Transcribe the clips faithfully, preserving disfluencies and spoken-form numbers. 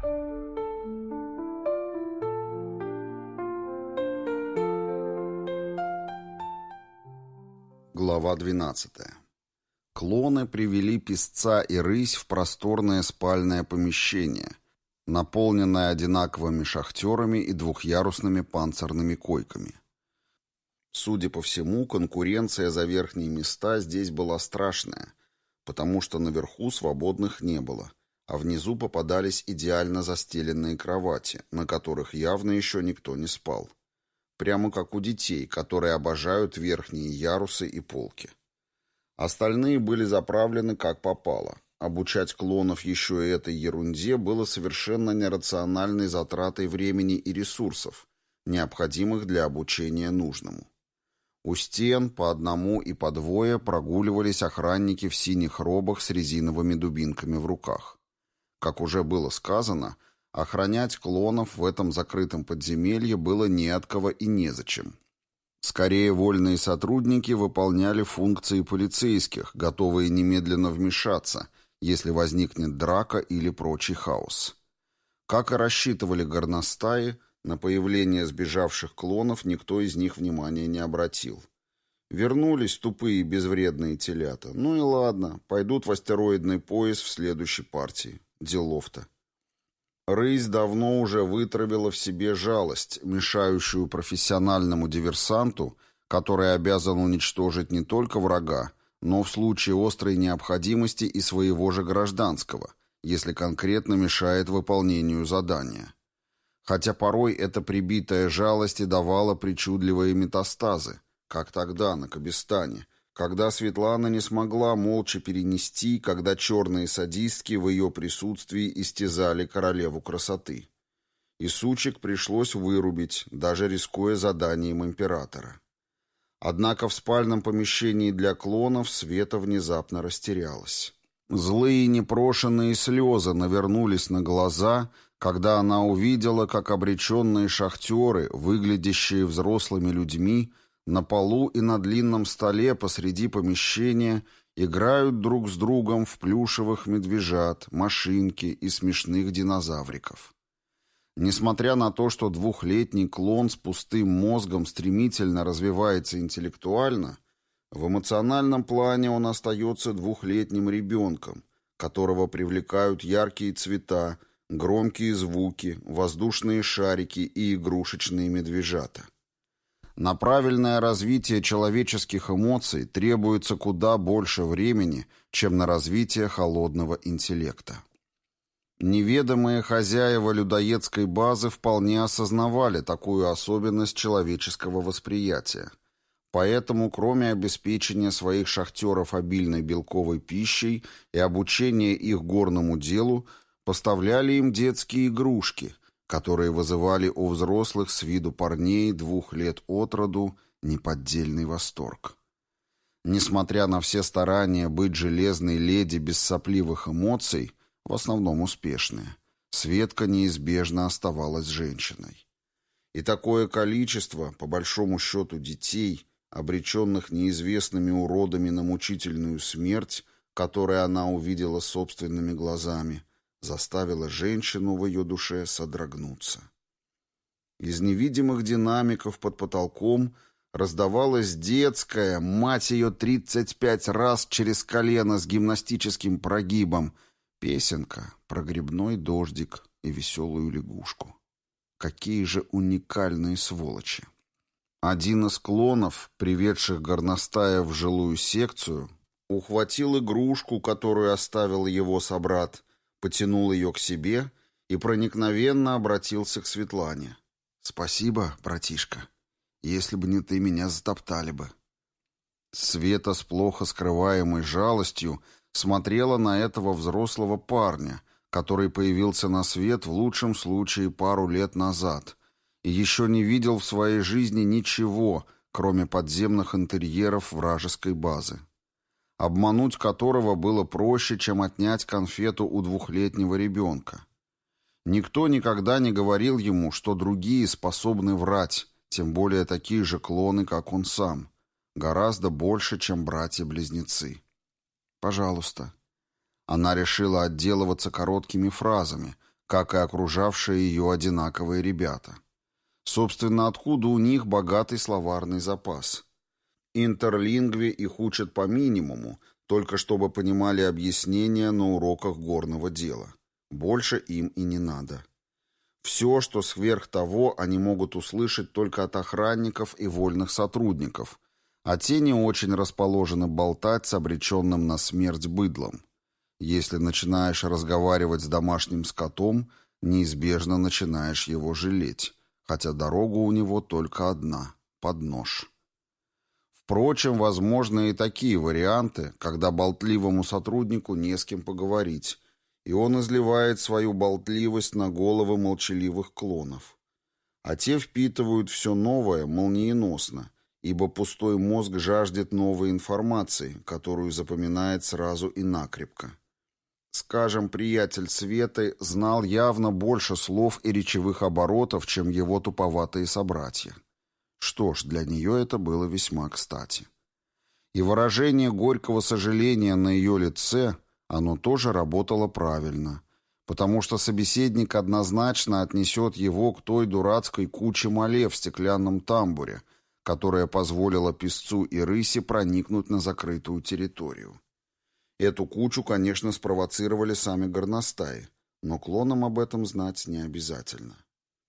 Глава двенадцатая. Клоны привели песца и рысь в просторное спальное помещение, наполненное одинаковыми шахтерами и двухъярусными панцирными койками. Судя по всему, конкуренция за верхние места здесь была страшная, потому что наверху свободных не было, а внизу попадались идеально застеленные кровати, на которых явно еще никто не спал. Прямо как у детей, которые обожают верхние ярусы и полки. Остальные были заправлены как попало. Обучать клонов еще и этой ерунде было совершенно нерациональной затратой времени и ресурсов, необходимых для обучения нужному. У стен по одному и по двое прогуливались охранники в синих робах с резиновыми дубинками в руках. Как уже было сказано, охранять клонов в этом закрытом подземелье было не от кого и незачем. Скорее, вольные сотрудники выполняли функции полицейских, готовые немедленно вмешаться, если возникнет драка или прочий хаос. Как и рассчитывали горностаи, на появление сбежавших клонов никто из них внимания не обратил. Вернулись тупые безвредные телята. Ну и ладно, пойдут в астероидный пояс в следующей партии. Делов-то. Рысь давно уже вытравила в себе жалость, мешающую профессиональному диверсанту, который обязан уничтожить не только врага, но в случае острой необходимости и своего же гражданского, если конкретно мешает выполнению задания. Хотя порой эта прибитая жалость и давала причудливые метастазы, как тогда на Кабистане, когда Светлана не смогла молча перенести, когда черные садистки в ее присутствии истязали королеву красоты. И сучек пришлось вырубить, даже рискуя заданием императора. Однако в спальном помещении для клонов Света внезапно растерялась. Злые непрошенные слезы навернулись на глаза, когда она увидела, как обреченные шахтеры, выглядящие взрослыми людьми, на полу и на длинном столе посреди помещения играют друг с другом в плюшевых медвежат, машинки и смешных динозавриков. Несмотря на то, что двухлетний клон с пустым мозгом стремительно развивается интеллектуально, в эмоциональном плане он остается двухлетним ребенком, которого привлекают яркие цвета, громкие звуки, воздушные шарики и игрушечные медвежата. На правильное развитие человеческих эмоций требуется куда больше времени, чем на развитие холодного интеллекта. Неведомые хозяева людоедской базы вполне осознавали такую особенность человеческого восприятия. Поэтому, кроме обеспечения своих шахтеров обильной белковой пищей и обучения их горному делу, поставляли им детские игрушки – которые вызывали у взрослых с виду парней двух лет от роду неподдельный восторг. Несмотря на все старания быть железной леди без сопливых эмоций, в основном успешная, Светка неизбежно оставалась женщиной. И такое количество, по большому счету, детей, обреченных неизвестными уродами на мучительную смерть, которую она увидела собственными глазами, заставила женщину в ее душе содрогнуться. Из невидимых динамиков под потолком раздавалась детская, мать ее тридцать пять раз через колено с гимнастическим прогибом, песенка про грибной дождик и веселую лягушку. Какие же уникальные сволочи! Один из клонов, приведших горностая в жилую секцию, ухватил игрушку, которую оставил его собрат, потянул ее к себе и проникновенно обратился к Светлане. «Спасибо, братишка. Если бы не ты, меня затоптали бы». Света с плохо скрываемой жалостью смотрела на этого взрослого парня, который появился на свет в лучшем случае пару лет назад и еще не видел в своей жизни ничего, кроме подземных интерьеров вражеской базы, обмануть которого было проще, чем отнять конфету у двухлетнего ребенка. Никто никогда не говорил ему, что другие способны врать, тем более такие же клоны, как он сам, гораздо больше, чем братья-близнецы. «Пожалуйста». Она решила отделываться короткими фразами, как и окружавшие ее одинаковые ребята. Собственно, откуда у них богатый словарный запас? Интерлингве их учат по минимуму, только чтобы понимали объяснения на уроках горного дела. Больше им и не надо. Все, что сверх того, они могут услышать только от охранников и вольных сотрудников, а те не очень расположены болтать с обреченным на смерть быдлом. Если начинаешь разговаривать с домашним скотом, неизбежно начинаешь его жалеть, хотя дорога у него только одна — под нож. Впрочем, возможны и такие варианты, когда болтливому сотруднику не с кем поговорить, и он изливает свою болтливость на головы молчаливых клонов. А те впитывают все новое молниеносно, ибо пустой мозг жаждет новой информации, которую запоминает сразу и накрепко. Скажем, приятель Светы знал явно больше слов и речевых оборотов, чем его туповатые собратья. Что ж, для нее это было весьма кстати. И выражение горького сожаления на ее лице, оно тоже работало правильно, потому что собеседник однозначно отнесет его к той дурацкой куче мале в стеклянном тамбуре, которая позволила песцу и рысе проникнуть на закрытую территорию. Эту кучу, конечно, спровоцировали сами горностаи, но клонам об этом знать не обязательно.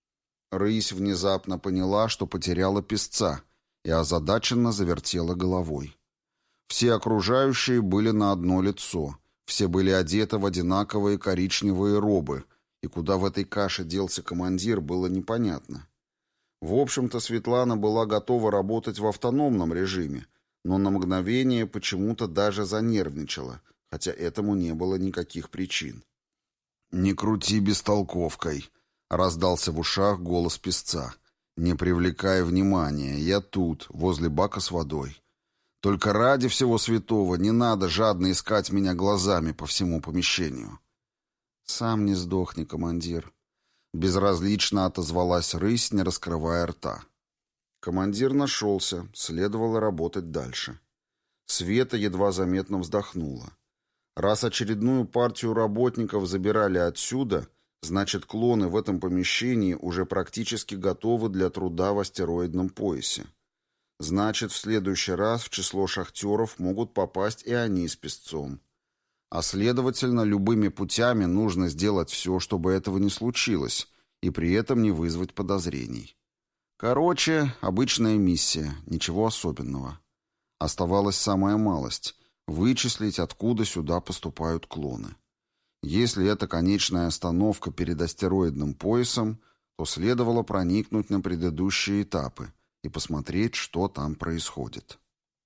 Рысь внезапно поняла, что потеряла песца, и озадаченно завертела головой. Все окружающие были на одно лицо, все были одеты в одинаковые коричневые робы, и куда в этой каше делся командир, было непонятно. В общем-то, Светлана была готова работать в автономном режиме, но на мгновение почему-то даже занервничала, хотя этому не было никаких причин. «Не крути бестолковкой», — раздался в ушах голос песца. «Не привлекай внимания, я тут, возле бака с водой. Только ради всего святого не надо жадно искать меня глазами по всему помещению». «Сам не сдохни, командир», — безразлично отозвалась рысь, не раскрывая рта. Командир нашелся, следовало работать дальше. Света едва заметно вздохнула. Раз очередную партию работников забирали отсюда, значит, клоны в этом помещении уже практически готовы для труда в астероидном поясе. Значит, в следующий раз в число шахтеров могут попасть и они с песцом. А следовательно, любыми путями нужно сделать все, чтобы этого не случилось, и при этом не вызвать подозрений. Короче, обычная миссия, ничего особенного. Оставалась самая малость — вычислить, откуда сюда поступают клоны. Если это конечная остановка перед астероидным поясом, то следовало проникнуть на предыдущие этапы и посмотреть, что там происходит.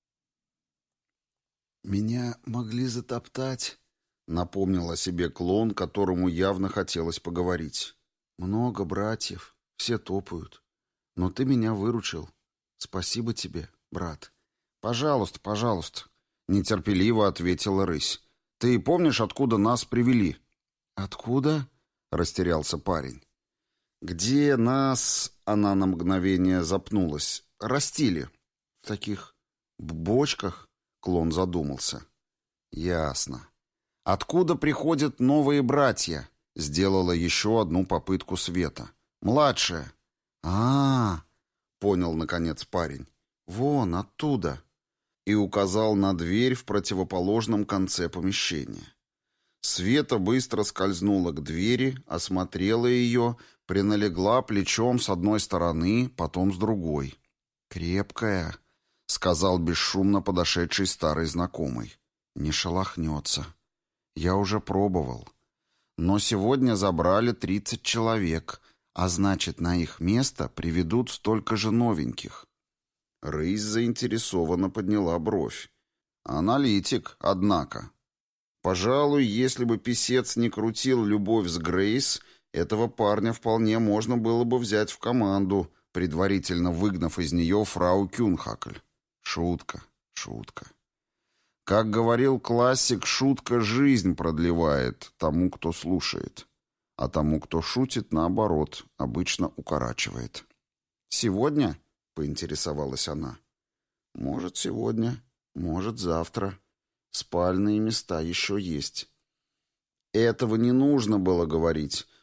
«Меня могли затоптать», — напомнил о себе клон, которому явно хотелось поговорить. «Много братьев, все топают. Но ты меня выручил. Спасибо тебе, брат». «Пожалуйста, пожалуйста», — нетерпеливо ответила рысь. «Ты помнишь, откуда нас привели?» «Откуда?» — растерялся парень. «Где нас...» — она на мгновение запнулась. «Растили». «В таких бочках?» — клон задумался. «Ясно. Откуда приходят новые братья?» — сделала еще одну попытку Света. «Младшая». «А-а-а», — понял, наконец, парень. «Вон, оттуда». И указал на дверь в противоположном конце помещения. Света быстро скользнула к двери, осмотрела ее, приналегла плечом с одной стороны, потом с другой. «Крепкая», — сказал бесшумно подошедший старый знакомый. «Не шелохнется. Я уже пробовал. Но сегодня забрали тридцать человек, а значит, на их место приведут столько же новеньких». Рысь заинтересованно подняла бровь. Аналитик, однако. Пожалуй, если бы писец не крутил любовь с Грейс, этого парня вполне можно было бы взять в команду, предварительно выгнав из нее фрау Кюнхакль. Шутка, шутка. Как говорил классик, шутка жизнь продлевает тому, кто слушает, а тому, кто шутит, наоборот, обычно укорачивает. «Сегодня?» — поинтересовалась она. «Может, сегодня, может, завтра. Спальные места еще есть». Этого не нужно было говорить,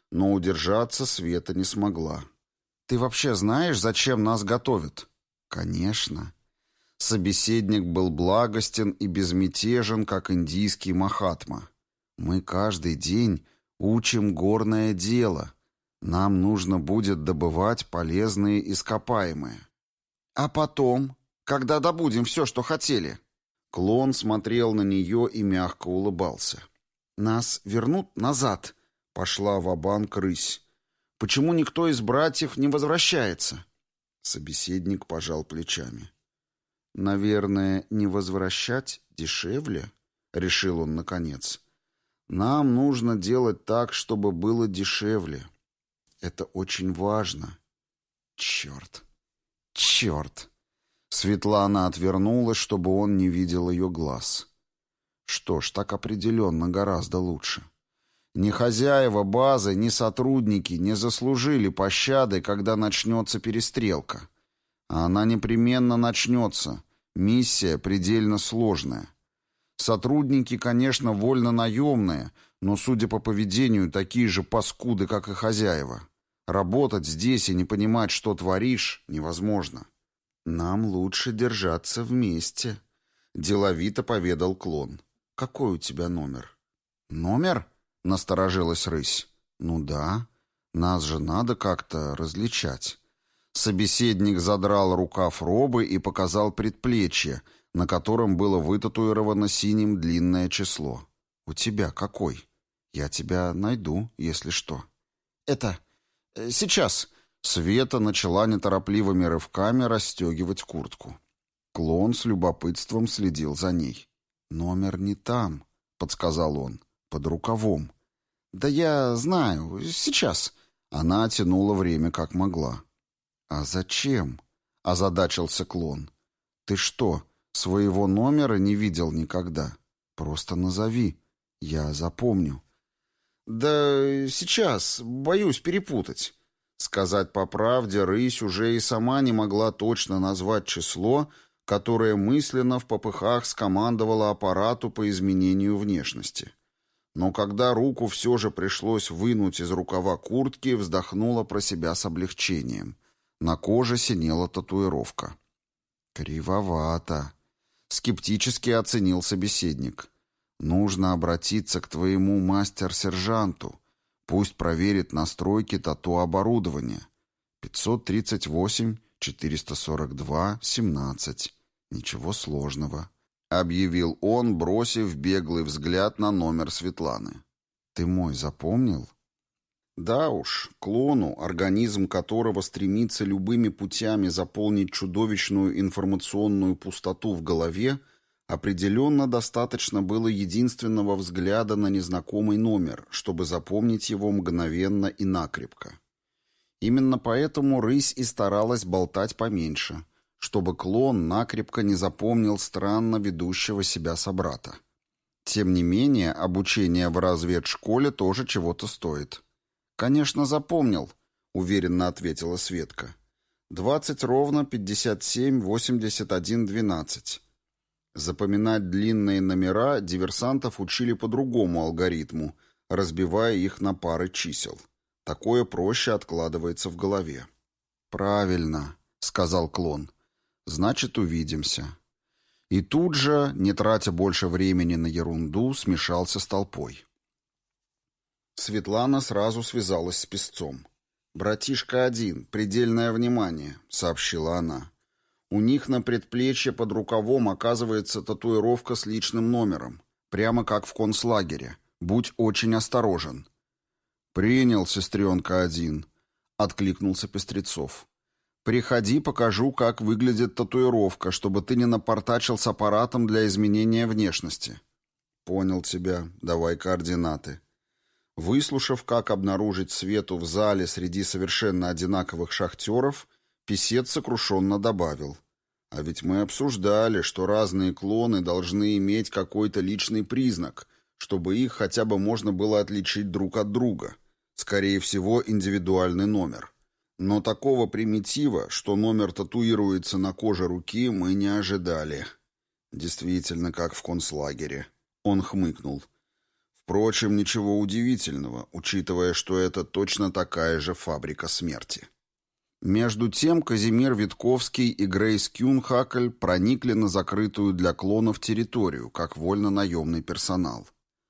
но удержаться Света не смогла. «Ты вообще знаешь, зачем нас готовят?» «Конечно». Собеседник был благостен и безмятежен, как индийский Махатма. «Мы каждый день учим горное дело. Нам нужно будет добывать полезные ископаемые». «А потом, когда добудем все, что хотели?» Клон смотрел на нее и мягко улыбался. «Нас вернут назад», — пошла ва-банк рысь. «Почему никто из братьев не возвращается?» Собеседник пожал плечами. «Наверное, не возвращать дешевле?» — решил он наконец. «Нам нужно делать так, чтобы было дешевле. Это очень важно». «Черт! Черт!» Светлана отвернулась, чтобы он не видел ее глаз. Что ж, так определенно гораздо лучше. Ни хозяева базы, ни сотрудники не заслужили пощады, когда начнется перестрелка. А она непременно начнется. Миссия предельно сложная. Сотрудники, конечно, вольно-наемные, но, судя по поведению, такие же паскуды, как и хозяева. Работать здесь и не понимать, что творишь, невозможно. «Нам лучше держаться вместе», — деловито поведал клон. «Какой у тебя номер?» «Номер?» — насторожилась рысь. «Ну да, нас же надо как-то различать». Собеседник задрал рукав робы и показал предплечье, на котором было вытатуировано синим длинное число. «У тебя какой? Я тебя найду, если что». «Это... сейчас...» Света начала неторопливыми рывками расстегивать куртку. Клон с любопытством следил за ней. «Номер не там», — подсказал он, — «под рукавом». «Да я знаю, сейчас». Она тянула время как могла. «А зачем?» — озадачился клон. «Ты что, своего номера не видел никогда? Просто назови, я запомню». «Да сейчас, боюсь перепутать». Сказать по правде, рысь уже и сама не могла точно назвать число, которое мысленно в попыхах скомандовало аппарату по изменению внешности. Но когда руку все же пришлось вынуть из рукава куртки, вздохнула про себя с облегчением. На коже синела татуировка. «Кривовато», — скептически оценил собеседник. «Нужно обратиться к твоему мастер-сержанту. Пусть проверит настройки тату-оборудования. пятьсот тридцать восемь, четыреста сорок два, семнадцать. Ничего сложного», — объявил он, бросив беглый взгляд на номер Светланы. «Ты мой запомнил?» Да уж, клону, организм которого стремится любыми путями заполнить чудовищную информационную пустоту в голове, определенно достаточно было единственного взгляда на незнакомый номер, чтобы запомнить его мгновенно и накрепко. Именно поэтому рысь и старалась болтать поменьше, чтобы клон накрепко не запомнил странно ведущего себя собрата. Тем не менее, обучение в разведшколе тоже чего-то стоит. «Конечно, запомнил», — уверенно ответила Светка. «Двадцать ровно пятьдесят семь восемьдесят один двенадцать». Запоминать длинные номера диверсантов учили по другому алгоритму, разбивая их на пары чисел. Такое проще откладывается в голове. «Правильно», — сказал клон. «Значит, увидимся». И тут же, не тратя больше времени на ерунду, смешался с толпой. Светлана сразу связалась с песцом. «Братишка один, предельное внимание», — сообщила она. «У них на предплечье под рукавом оказывается татуировка с личным номером, прямо как в концлагере. Будь очень осторожен». «Принял, сестренка один», — откликнулся Пестрецов. «Приходи, покажу, как выглядит татуировка, чтобы ты не напортачил с аппаратом для изменения внешности». «Понял тебя. Давай координаты». Выслушав, как обнаружить Свету в зале среди совершенно одинаковых шахтеров, писец сокрушенно добавил. «А ведь мы обсуждали, что разные клоны должны иметь какой-то личный признак, чтобы их хотя бы можно было отличить друг от друга. Скорее всего, индивидуальный номер. Но такого примитива, что номер татуируется на коже руки, мы не ожидали». «Действительно, как в концлагере». Он хмыкнул. Впрочем, ничего удивительного, учитывая, что это точно такая же фабрика смерти. Между тем Казимир Витковский и Грейс Кюнхакль проникли на закрытую для клонов территорию, как вольно-наемный персонал.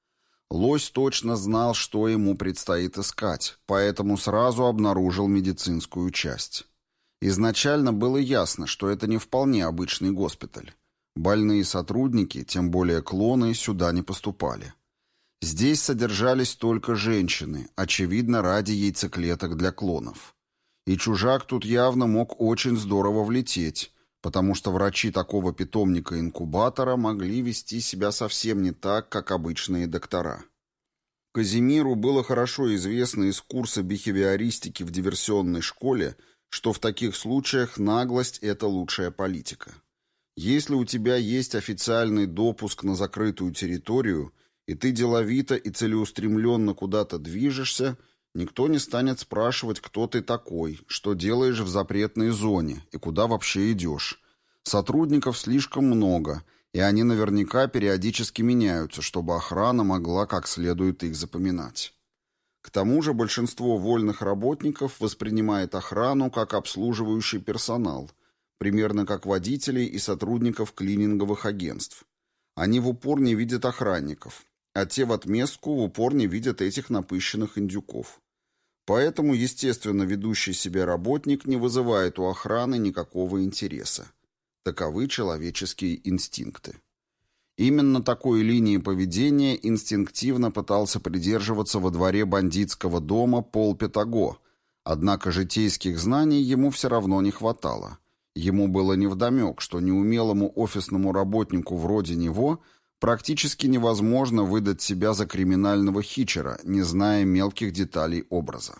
Лось точно знал, что ему предстоит искать, поэтому сразу обнаружил медицинскую часть. Изначально было ясно, что это не вполне обычный госпиталь. Больные сотрудники, тем более клоны, сюда не поступали. Здесь содержались только женщины, очевидно, ради яйцеклеток для клонов. И чужак тут явно мог очень здорово влететь, потому что врачи такого питомника-инкубатора могли вести себя совсем не так, как обычные доктора. Казимиру было хорошо известно из курса бихевиористики в диверсионной школе, что в таких случаях наглость – это лучшая политика. Если у тебя есть официальный допуск на закрытую территорию, и ты деловито и целеустремленно куда-то движешься, никто не станет спрашивать, кто ты такой, что делаешь в запретной зоне и куда вообще идешь. Сотрудников слишком много, и они наверняка периодически меняются, чтобы охрана могла как следует их запоминать. К тому же большинство вольных работников воспринимает охрану как обслуживающий персонал, примерно как водителей и сотрудников клининговых агентств. Они в упор не видят охранников, а те в отместку в упор не видят этих напыщенных индюков. Поэтому, естественно, ведущий себя работник не вызывает у охраны никакого интереса. Таковы человеческие инстинкты. Именно такой линии поведения инстинктивно пытался придерживаться во дворе бандитского дома Пол Петаго, однако житейских знаний ему все равно не хватало. Ему было невдомек, что неумелому офисному работнику вроде него практически невозможно выдать себя за криминального хичера, не зная мелких деталей образа.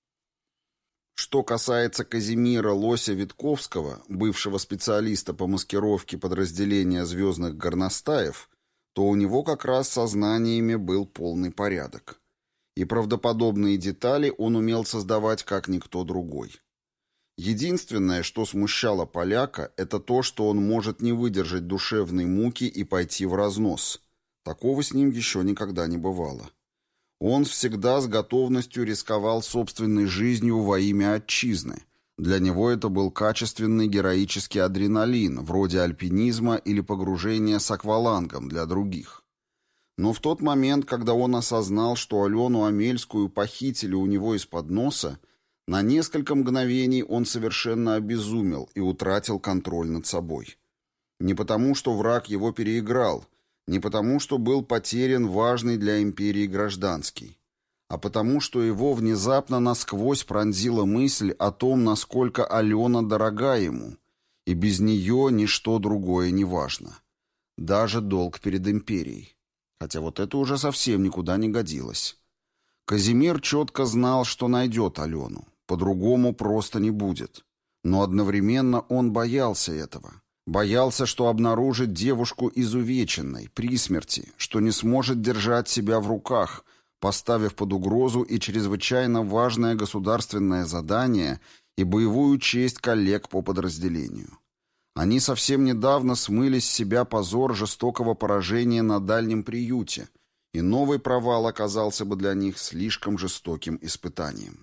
Что касается Казимира Лося Витковского, бывшего специалиста по маскировке подразделения «Звездных горностаев», то у него как раз со знаниями был полный порядок. И правдоподобные детали он умел создавать как никто другой. Единственное, что смущало поляка, это то, что он может не выдержать душевной муки и пойти в разнос. Такого с ним еще никогда не бывало. Он всегда с готовностью рисковал собственной жизнью во имя отчизны. Для него это был качественный героический адреналин, вроде альпинизма или погружения с аквалангом для других. Но в тот момент, когда он осознал, что Алену Амельскую похитили у него из-под носа, на несколько мгновений он совершенно обезумел и утратил контроль над собой. Не потому, что враг его переиграл, не потому, что был потерян важный для империи гражданский, а потому, что его внезапно насквозь пронзила мысль о том, насколько Алена дорога ему, и без нее ничто другое не важно. Даже долг перед империей. Хотя вот это уже совсем никуда не годилось. Казимир четко знал, что найдет Алену. По-другому просто не будет. Но одновременно он боялся этого. Боялся, что обнаружит девушку изувеченной, при смерти, что не сможет держать себя в руках, поставив под угрозу и чрезвычайно важное государственное задание и боевую честь коллег по подразделению. Они совсем недавно смыли с себя позор жестокого поражения на дальнем приюте, и новый провал оказался бы для них слишком жестоким испытанием.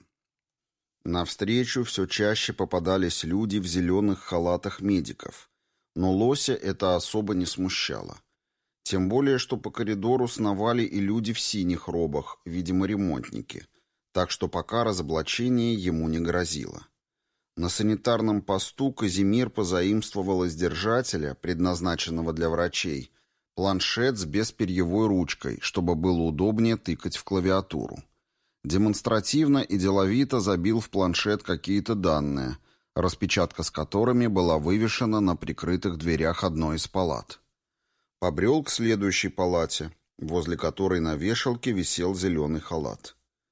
Навстречу все чаще попадались люди в зеленых халатах медиков, но Лося это особо не смущало. Тем более, что по коридору сновали и люди в синих робах, видимо, ремонтники, так что пока разоблачение ему не грозило. На санитарном посту Казимир позаимствовал из держателя, предназначенного для врачей, планшет с бесперьевой ручкой, чтобы было удобнее тыкать в клавиатуру. Демонстративно и деловито забил в планшет какие-то данные, распечатка с которыми была вывешена на прикрытых дверях одной из палат. Побрел к следующей палате, возле которой на вешалке висел зеленый халат.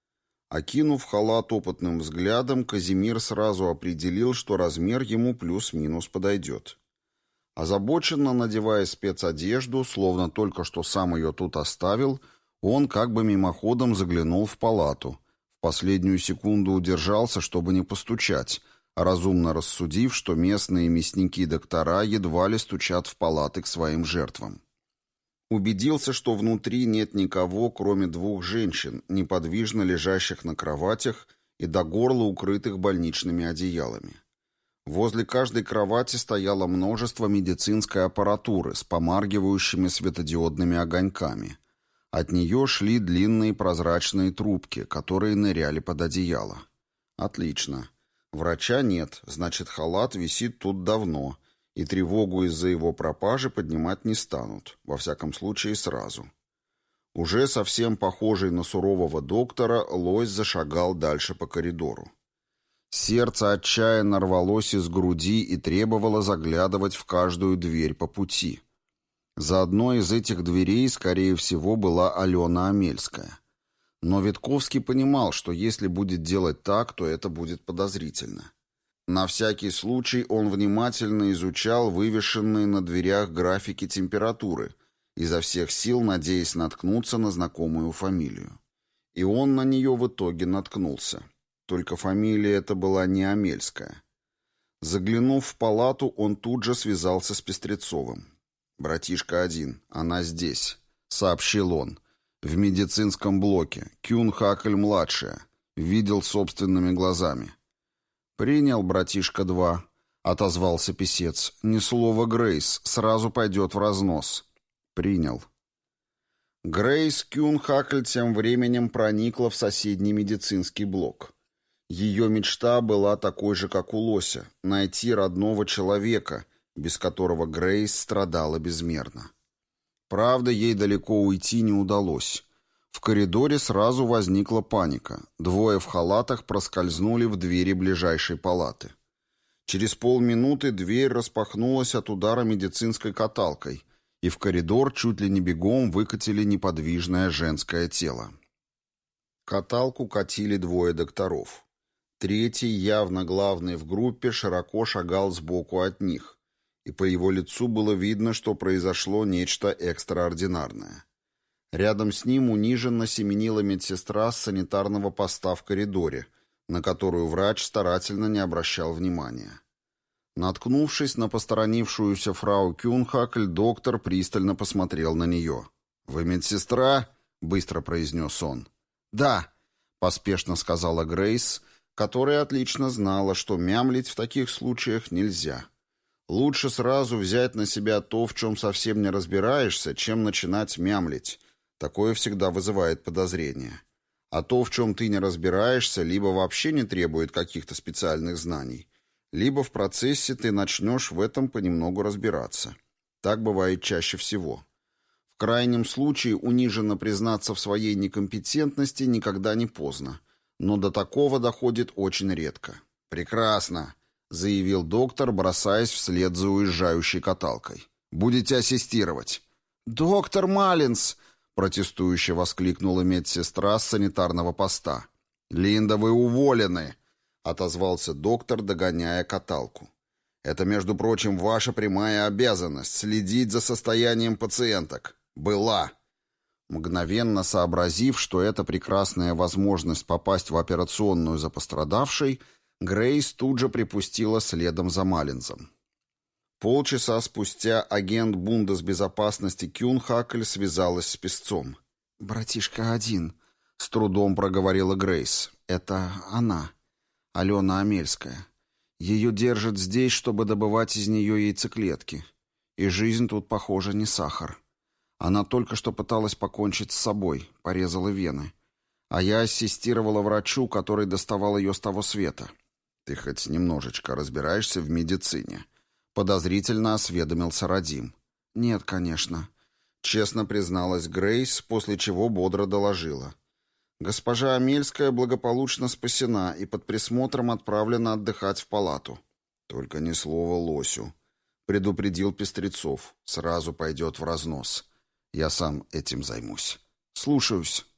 Окинув халат опытным взглядом, Казимир сразу определил, что размер ему плюс-минус подойдет. Озабоченно надевая спецодежду, словно только что сам ее тут оставил, он как бы мимоходом заглянул в палату. В последнюю секунду удержался, чтобы не постучать, разумно рассудив, что местные мясники-доктора едва ли стучат в палаты к своим жертвам. Убедился, что внутри нет никого, кроме двух женщин, неподвижно лежащих на кроватях и до горла укрытых больничными одеялами. Возле каждой кровати стояло множество медицинской аппаратуры с помаргивающими светодиодными огоньками. От нее шли длинные прозрачные трубки, которые ныряли под одеяло. Отлично. Врача нет, значит, халат висит тут давно, и тревогу из-за его пропажи поднимать не станут, во всяком случае сразу. Уже совсем похожий на сурового доктора, лось зашагал дальше по коридору. Сердце отчаянно рвалось из груди и требовало заглядывать в каждую дверь по пути. За одной из этих дверей, скорее всего, была Алена Амельская. Но Витковский понимал, что если будет делать так, то это будет подозрительно. На всякий случай он внимательно изучал вывешенные на дверях графики температуры, изо всех сил надеясь наткнуться на знакомую фамилию. И он на нее в итоге наткнулся. Только фамилия эта была не Амельская. Заглянув в палату, он тут же связался с Пестрецовым. «Братишка один, она здесь», — сообщил он. «В медицинском блоке. Кюн-Хакль-младшая. Видел собственными глазами». «Принял, братишка два», — отозвался писец. «Ни слова Грейс, сразу пойдет в разнос». «Принял». Грейс Кюн-Хакль тем временем проникла в соседний медицинский блок. Ее мечта была такой же, как у Лося — найти родного человека, без которого Грейс страдала безмерно. Правда, ей далеко уйти не удалось. В коридоре сразу возникла паника. Двое в халатах проскользнули в двери ближайшей палаты. Через полминуты дверь распахнулась от удара медицинской каталкой, и в коридор чуть ли не бегом выкатили неподвижное женское тело. Каталку катили двое докторов. Третий, явно главный в группе, широко шагал сбоку от них, и по его лицу было видно, что произошло нечто экстраординарное. Рядом с ним униженно семенила медсестра с санитарного поста в коридоре, на которую врач старательно не обращал внимания. Наткнувшись на посторонившуюся фрау Кюнхакль, доктор пристально посмотрел на нее. «Вы медсестра?» — быстро произнес он. «Да», — поспешно сказала Грейс, которая отлично знала, что мямлить в таких случаях нельзя. Лучше сразу взять на себя то, в чем совсем не разбираешься, чем начинать мямлить. Такое всегда вызывает подозрения. А то, в чем ты не разбираешься, либо вообще не требует каких-то специальных знаний, либо в процессе ты начнешь в этом понемногу разбираться. Так бывает чаще всего. В крайнем случае униженно признаться в своей некомпетентности никогда не поздно. Но до такого доходит очень редко. «Прекрасно», — заявил доктор, бросаясь вслед за уезжающей каталкой. «Будете ассистировать». «Доктор Маллинс!» — протестующе воскликнула медсестра с санитарного поста. «Линда, вы уволены!» — отозвался доктор, догоняя каталку. «Это, между прочим, ваша прямая обязанность — следить за состоянием пациенток. Была». Мгновенно сообразив, что это прекрасная возможность попасть в операционную за пострадавшей, Грейс тут же припустила следом за Маллинзом. Полчаса спустя агент Бундесбезопасности Кюнхакль связалась с писцом. «Братишка один», — с трудом проговорила Грейс. «Это она, Алена Амельская. Ее держат здесь, чтобы добывать из нее яйцеклетки. И жизнь тут, похоже, не сахар. Она только что пыталась покончить с собой, порезала вены. А я ассистировала врачу, который доставал ее с того света. Ты хоть немножечко разбираешься в медицине?» Подозрительно осведомился Радим. «Нет, конечно», — честно призналась Грейс, после чего бодро доложила. «Госпожа Амельская благополучно спасена и под присмотром отправлена отдыхать в палату». «Только ни слова Лосю», — предупредил Пестрецов. «Сразу пойдет в разнос. Я сам этим займусь». «Слушаюсь».